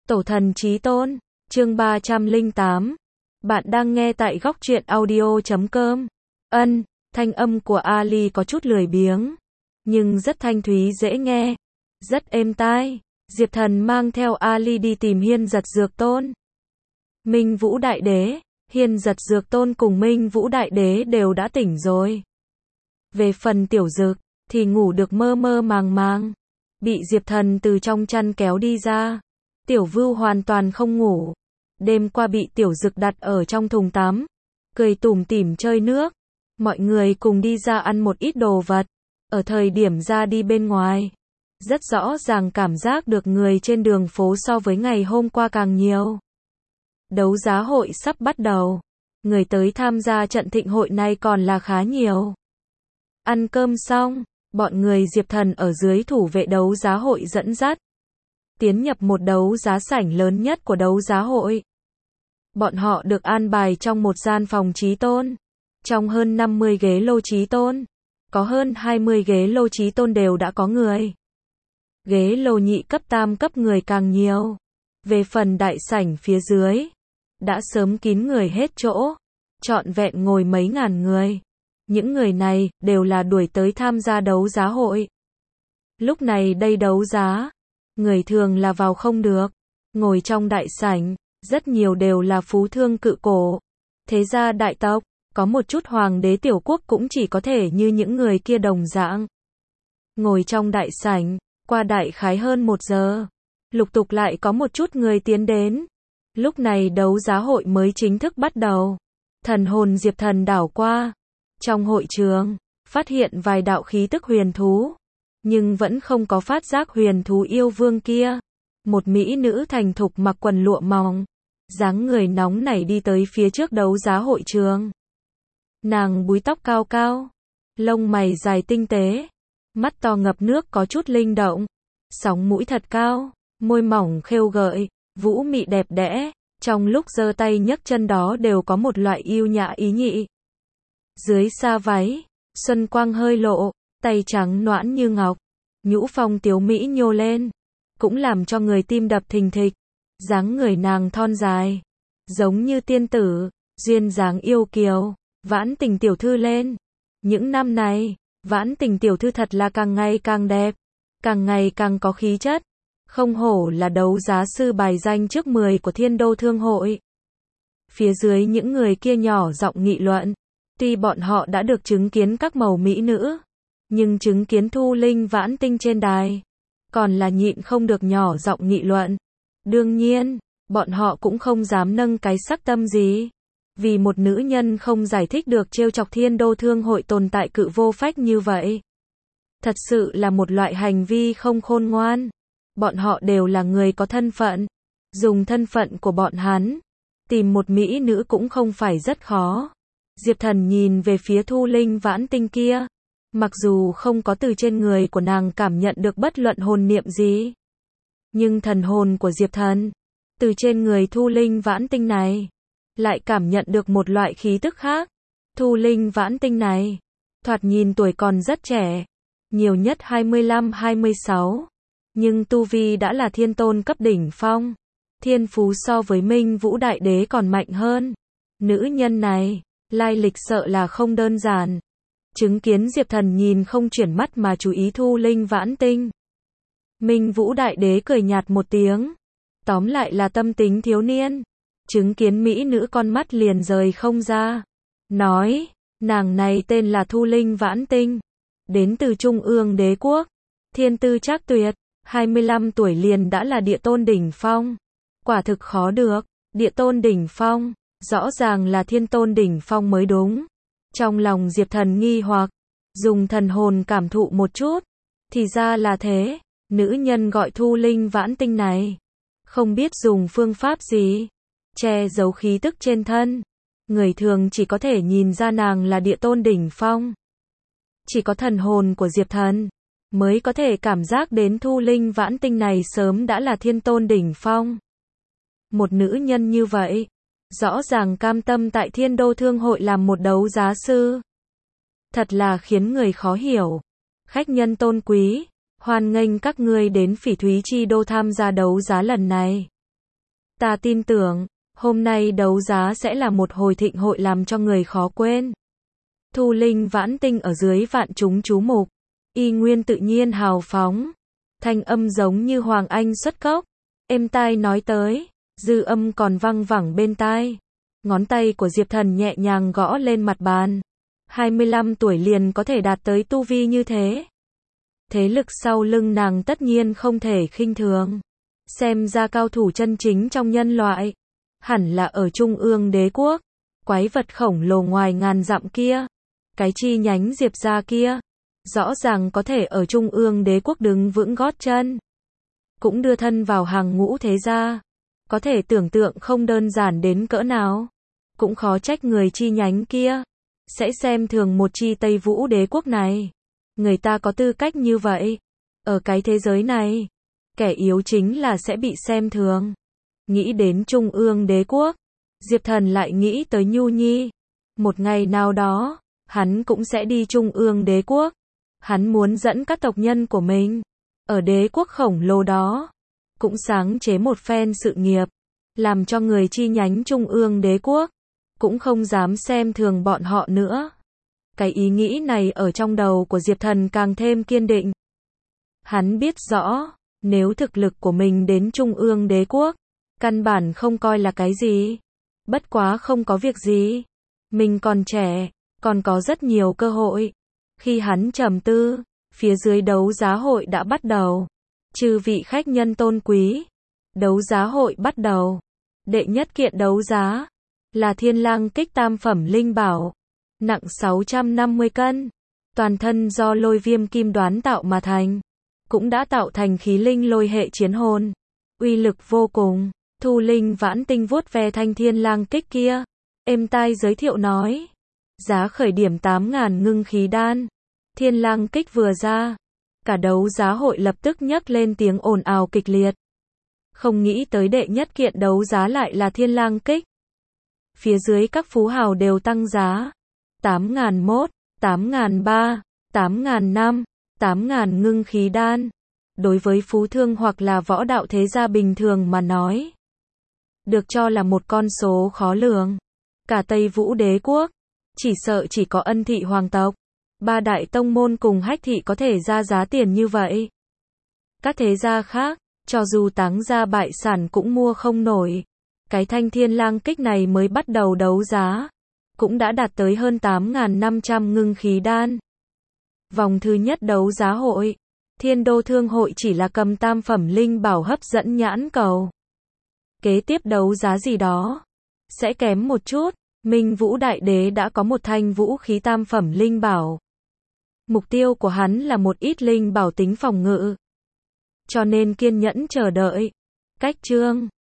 Tổ thần chí tôn, chương 308. Bạn đang nghe tại góc truyện audio.com. Thanh âm của Ali có chút lười biếng, nhưng rất thanh thúy dễ nghe, rất êm tai. Diệp Thần mang theo Ali đi tìm Hiên Giật Dược Tôn. Minh Vũ Đại Đế, Hiên Giật Dược Tôn cùng Minh Vũ Đại Đế đều đã tỉnh rồi. Về phần Tiểu Dực, thì ngủ được mơ mơ màng màng, bị Diệp Thần từ trong chăn kéo đi ra. Tiểu Vưu hoàn toàn không ngủ. Đêm qua bị Tiểu Dực đặt ở trong thùng tắm, cười tủm tỉm chơi nước. Mọi người cùng đi ra ăn một ít đồ vật. Ở thời điểm ra đi bên ngoài, rất rõ ràng cảm giác được người trên đường phố so với ngày hôm qua càng nhiều. Đấu giá hội sắp bắt đầu. Người tới tham gia trận thịnh hội này còn là khá nhiều. Ăn cơm xong, bọn người Diệp Thần ở dưới thủ vệ đấu giá hội dẫn dắt, tiến nhập một đấu giá sảnh lớn nhất của đấu giá hội. Bọn họ được an bài trong một gian phòng chí tôn. Trong hơn 50 ghế lô chí tôn, có hơn 20 ghế lô chí tôn đều đã có người. Ghế lô nhị cấp tam cấp người càng nhiều. Về phần đại sảnh phía dưới, đã sớm kín người hết chỗ, trọn vẹn ngồi mấy ngàn người. Những người này đều là đuổi tới tham gia đấu giá hội. Lúc này đây đấu giá, người thường là vào không được. Ngồi trong đại sảnh, rất nhiều đều là phú thương cự cổ, thế gia đại tộc, có một chút hoàng đế tiểu quốc cũng chỉ có thể như những người kia đồng dạng. Ngồi trong đại sảnh, qua đại khái hơn 1 giờ, lục tục lại có một chút người tiến đến. Lúc này đấu giá hội mới chính thức bắt đầu. Thần hồn Diệp Thần đảo qua trong hội trường, phát hiện vài đạo khí tức huyền thú, nhưng vẫn không có phát giác huyền thú yêu vương kia. Một mỹ nữ thành thục mặc quần lụa mỏng, dáng người nóng nảy đi tới phía trước đấu giá hội trường. Nàng búi tóc cao cao, lông mày dài tinh tế, mắt to ngập nước có chút linh động, sóng mũi thật cao, môi mỏng khêu gợi, vũ mị đẹp đẽ, trong lúc giơ tay nhấc chân đó đều có một loại yêu nhã ý nhị. Dưới sa váy, xuân quang hơi lộ, tay trắng nõn như ngọc, nhũ phong tiếu mỹ nhô lên, cũng làm cho người tim đập thình thịch. Dáng người nàng thon dài, giống như tiên tử, duyên dáng yêu kiều, Vãn Tình tiểu thư lên. Những năm này, Vãn Tình tiểu thư thật là càng ngày càng đẹp, càng ngày càng có khí chất, không hổ là đấu giá sư bài danh trước 10 của Thiên Đô Thương hội. Phía dưới những người kia nhỏ giọng nghị luận, tuy bọn họ đã được chứng kiến các màu mỹ nữ, nhưng chứng kiến Thu Linh Vãn Tinh trên đài, còn là nhịn không được nhỏ giọng nghị luận. Đương nhiên, bọn họ cũng không dám nâng cái sắc tâm gì, vì một nữ nhân không giải thích được trêu chọc Thiên Đô Thương hội tồn tại cự vô phách như vậy. Thật sự là một loại hành vi không khôn ngoan. Bọn họ đều là người có thân phận, dùng thân phận của bọn hắn, tìm một mỹ nữ cũng không phải rất khó. Diệp Thần nhìn về phía Thu Linh Vãn Tinh kia, mặc dù không có từ trên người của nàng cảm nhận được bất luận hồn niệm gì, nhưng thần hồn của Diệp Thần, từ trên người Thu Linh Vãn Tinh này, lại cảm nhận được một loại khí tức khác. Thu Linh Vãn Tinh này, thoạt nhìn tuổi còn rất trẻ, nhiều nhất 25-26, nhưng tu vi đã là thiên tôn cấp đỉnh phong, thiên phú so với Minh Vũ Đại Đế còn mạnh hơn. Nữ nhân này, lai lịch sợ là không đơn giản. Chứng kiến Diệp Thần nhìn không chuyển mắt mà chú ý Thu Linh Vãn Tinh, Minh Vũ Đại Đế cười nhạt một tiếng, tóm lại là tâm tính thiếu niên. Chứng kiến mỹ nữ con mắt liền rời không ra, nói, nàng này tên là Thu Linh Vãn Tinh, đến từ Trung ương đế quốc, thiên tư trác tuyệt, 25 tuổi liền đã là địa tôn đỉnh phong. Quả thực khó được, địa tôn đỉnh phong, rõ ràng là thiên tôn đỉnh phong mới đúng. Trong lòng Diệp Thần nghi hoặc, dùng thần hồn cảm thụ một chút, thì ra là thế. Nữ nhân gọi Thu Linh Vãn Tinh này, không biết dùng phương pháp gì che giấu khí tức trên thân, người thường chỉ có thể nhìn ra nàng là địa tôn đỉnh phong. Chỉ có thần hồn của Diệp Thần mới có thể cảm giác đến Thu Linh Vãn Tinh này sớm đã là thiên tôn đỉnh phong. Một nữ nhân như vậy, rõ ràng cam tâm tại Thiên Đô Thương hội làm một đấu giá sư, thật là khiến người khó hiểu. Khách nhân tôn quý, hoan nghênh các ngươi đến Phỉ Thúy Chi Đô tham gia đấu giá lần này. Ta tin tưởng, hôm nay đấu giá sẽ là một hồi thịnh hội làm cho người khó quên. Thu linh vãn tinh ở dưới vạn chúng chú mục, y nguyên tự nhiên hào phóng, thanh âm giống như Hoàng Anh xuất cốc, êm tai nói tới, dư âm còn văng vẳng bên tai. Ngón tay của Diệp Thần nhẹ nhàng gõ lên mặt bàn. 25 tuổi liền có thể đạt tới tu vi như thế. Thế lực sau lưng nàng tất nhiên không thể khinh thường. Xem ra cao thủ chân chính trong nhân loại, hẳn là ở Trung ương đế quốc. Quái vật khổng lồ ngoài ngàn dặm kia, cái chi nhánh Diệp gia kia, rõ ràng có thể ở Trung ương đế quốc đứng vững gót chân. Cũng đưa thân vào hàng ngũ thế gia. Có thể tưởng tượng không đơn giản đến cỡ nào. Cũng khó trách người chi nhánh kia sẽ xem thường một chi Tây Vũ đế quốc này. Người ta có tư cách như vậy. Ở cái thế giới này, kẻ yếu chính là sẽ bị xem thường. Nghĩ đến Trung ương đế quốc, Diệp Thần lại nghĩ tới Nhu Nhi. Một ngày nào đó, hắn cũng sẽ đi Trung ương đế quốc. Hắn muốn dẫn các tộc nhân của mình ở đế quốc khổng lồ đó, cũng sáng chế một phen sự nghiệp, làm cho người chi nhánh Trung ương đế quốc cũng không dám xem thường bọn họ nữa. Cái ý nghĩ này ở trong đầu của Diệp Thần càng thêm kiên định. Hắn biết rõ, nếu thực lực của mình đến Trung ương đế quốc, căn bản không coi là cái gì. Bất quá không có việc gì. Mình còn trẻ, còn có rất nhiều cơ hội. Khi hắn trầm tư, phía dưới đấu giá hội đã bắt đầu. Chư vị khách nhân tôn quý, đấu giá hội bắt đầu. Đệ nhất kiện đấu giá là Thiên Lang Kích tam phẩm linh bảo, nặng 650 cân, toàn thân do lôi viêm kim đoán tạo mà thành, cũng đã tạo thành khí linh lôi hệ chiến hồn, uy lực vô cùng. Thu linh vãn tinh vuốt ve thanh Thiên Lang Kích kia, êm tai giới thiệu nói, giá khởi điểm 8.000 ngưng khí đan. Thiên Lang Kích vừa ra, cả đấu giá hội lập tức nhấc lên tiếng ồn ào kịch liệt. Không nghĩ tới đệ nhất kiện đấu giá lại là Thiên Lang Kích. Phía dưới các phú hào đều tăng giá. 8.001, 8.003, 8.005, 8.000 ngưng khí đan. Đối với phú thương hoặc là võ đạo thế gia bình thường mà nói, được cho là một con số khó lường. Cả Tây Vũ đế quốc, chỉ sợ chỉ có Ân thị hoàng tộc, ba đại tông môn cùng Hách thị có thể ra giá tiền như vậy. Các thế gia khác, cho dù táng gia bại sản cũng mua không nổi. Cái thanh Thiên Lang Kích này mới bắt đầu đấu giá, cũng đã đạt tới hơn 8.500 ngưng khí đan. Vòng thứ nhất đấu giá hội, Thiên Đô Thương hội chỉ là cầm tam phẩm linh bảo hấp dẫn nhãn cầu. Kế tiếp đấu giá gì đó sẽ kém một chút. Minh Vũ Đại Đế đã có một thanh vũ khí tam phẩm linh bảo. Mục tiêu của hắn là một ít linh bảo tính phòng ngự, cho nên kiên nhẫn chờ đợi. Cách chương